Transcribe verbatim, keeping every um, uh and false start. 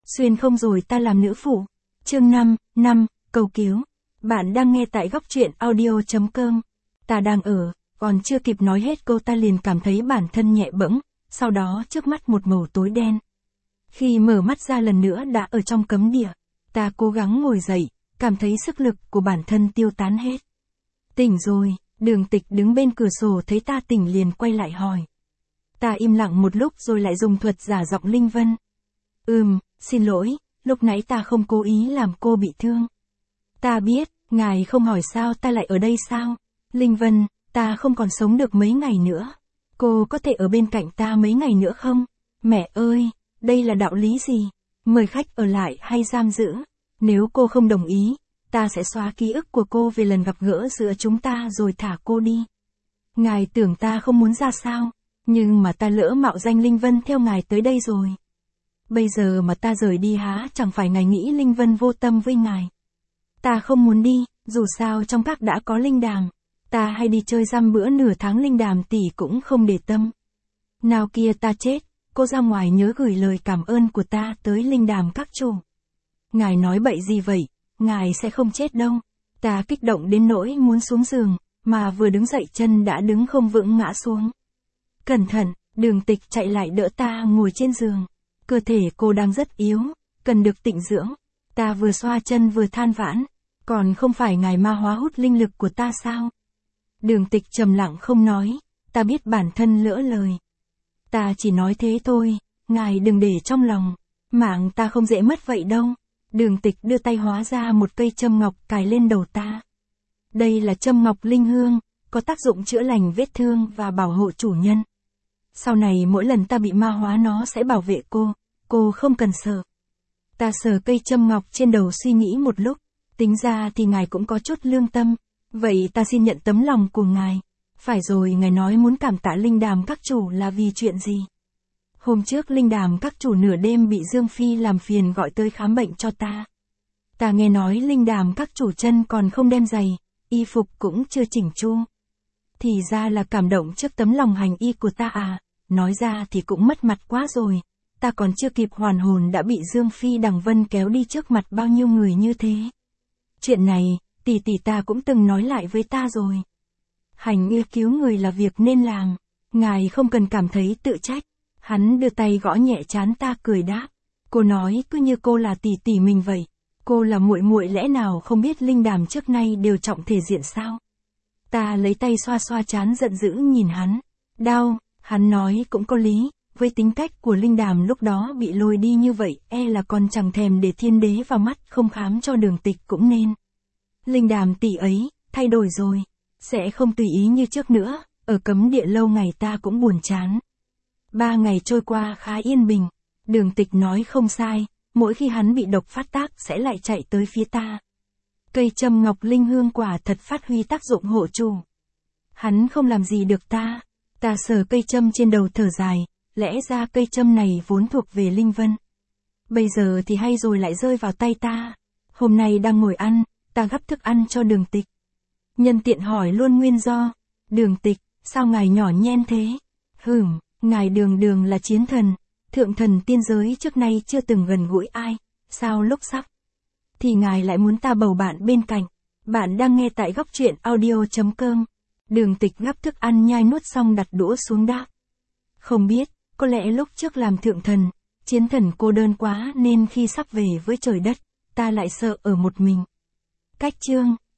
Xuyên không rồi ta làm nữ phụ. Chương năm, năm, cầu cứu. Bạn đang nghe tại góc truyện audio.com. Ta đang ở, còn chưa kịp nói hết câu ta liền cảm thấy bản thân nhẹ bẫng, sau đó trước mắt một màu tối đen. Khi mở mắt ra lần nữa đã ở trong cấm địa, ta cố gắng ngồi dậy, cảm thấy sức lực của bản thân tiêu tán hết. Tỉnh rồi, Đường Tịch đứng bên cửa sổ thấy ta tỉnh liền quay lại hỏi. Ta im lặng một lúc rồi lại dùng thuật giả giọng Linh Vân. Ừm, xin lỗi, lúc nãy ta không cố ý làm cô bị thương. Ta biết, ngài không hỏi sao ta lại ở đây sao? Linh Vân, ta không còn sống được mấy ngày nữa. Cô có thể ở bên cạnh ta mấy ngày nữa không? Mẹ ơi, đây là đạo lý gì? Mời khách ở lại hay giam giữ? Nếu cô không đồng ý, ta sẽ xóa ký ức của cô về lần gặp gỡ giữa chúng ta rồi thả cô đi. Ngài tưởng ta không muốn ra sao? Nhưng mà ta lỡ mạo danh Linh Vân theo ngài tới đây rồi. Bây giờ mà ta rời đi há chẳng phải ngài nghĩ Linh Vân vô tâm với ngài. Ta không muốn đi, dù sao trong các đã có Linh Đàm. Ta hay đi chơi dăm bữa nửa tháng Linh Đàm tỷ cũng không để tâm. Nào kia ta chết, cô ra ngoài nhớ gửi lời cảm ơn của ta tới Linh Đàm các chủ. Ngài nói bậy gì vậy, ngài sẽ không chết đâu. Ta kích động đến nỗi muốn xuống giường, mà vừa đứng dậy chân đã đứng không vững ngã xuống. Cẩn thận, Đường Tịch chạy lại đỡ ta ngồi trên giường. Cơ thể cô đang rất yếu, cần được tịnh dưỡng. Ta vừa xoa chân vừa than vãn, còn không phải ngài ma hóa hút linh lực của ta sao? Đường Tịch trầm lặng không nói, ta biết bản thân lỡ lời. Ta chỉ nói thế thôi, ngài đừng để trong lòng, mạng ta không dễ mất vậy đâu. Đường Tịch đưa tay hóa ra một cây châm ngọc cài lên đầu ta. Đây là châm ngọc linh hương, có tác dụng chữa lành vết thương và bảo hộ chủ nhân. Sau này mỗi lần ta bị ma hóa nó sẽ bảo vệ cô, cô không cần sợ. Ta sờ cây châm ngọc trên đầu suy nghĩ một lúc, tính ra thì ngài cũng có chút lương tâm, vậy ta xin nhận tấm lòng của ngài. Phải rồi, ngài nói muốn cảm tạ Linh Đàm các chủ là vì chuyện gì? Hôm trước Linh Đàm các chủ nửa đêm bị Dương Phi làm phiền gọi tới khám bệnh cho ta. Ta nghe nói Linh Đàm các chủ chân còn không đem giày, y phục cũng chưa chỉnh chu. Thì ra là cảm động trước tấm lòng hành y của ta à, nói ra thì cũng mất mặt quá rồi. Ta còn chưa kịp hoàn hồn đã bị Dương Phi Đằng Vân kéo đi trước mặt bao nhiêu người như thế. Chuyện này, tỷ tỷ ta cũng từng nói lại với ta rồi. Hành y cứu người là việc nên làm, ngài không cần cảm thấy tự trách. Hắn đưa tay gõ nhẹ trán ta cười đáp. Cô nói cứ như cô là tỷ tỷ mình vậy. Cô là muội muội lẽ nào không biết Linh Đàm trước nay đều trọng thể diện sao? Ta lấy tay xoa xoa trán giận dữ nhìn hắn. Đau, hắn nói cũng có lý. Với tính cách của Linh Đàm lúc đó bị lôi đi như vậy, e là còn chẳng thèm để thiên đế vào mắt không khám cho Đường Tịch cũng nên. Linh Đàm tỷ ấy, thay đổi rồi. Sẽ không tùy ý như trước nữa, ở cấm địa lâu ngày ta cũng buồn chán. Ba ngày trôi qua khá yên bình. Đường Tịch nói không sai, mỗi khi hắn bị độc phát tác sẽ lại chạy tới phía ta. Cây châm ngọc linh hương quả thật phát huy tác dụng hộ chủ. Hắn không làm gì được ta. Ta sờ cây châm trên đầu thở dài, lẽ ra cây châm này vốn thuộc về Linh Vân. Bây giờ thì hay rồi lại rơi vào tay ta. Hôm nay đang ngồi ăn, ta gắp thức ăn cho Đường Tịch. Nhân tiện hỏi luôn nguyên do. Đường Tịch, sao ngài nhỏ nhen thế? Hửm, ngài Đường Đường là chiến thần, thượng thần tiên giới trước nay chưa từng gần gũi ai, sao lúc sắp thì ngài lại muốn ta bầu bạn bên cạnh. Bạn đang nghe tại góc truyện audio.com. Đường Tịch gắp thức ăn nhai nuốt xong đặt đũa xuống đáp. Không biết, có lẽ lúc trước làm thượng thần, chiến thần cô đơn quá nên khi sắp về với trời đất, ta lại sợ ở một mình. Cách chương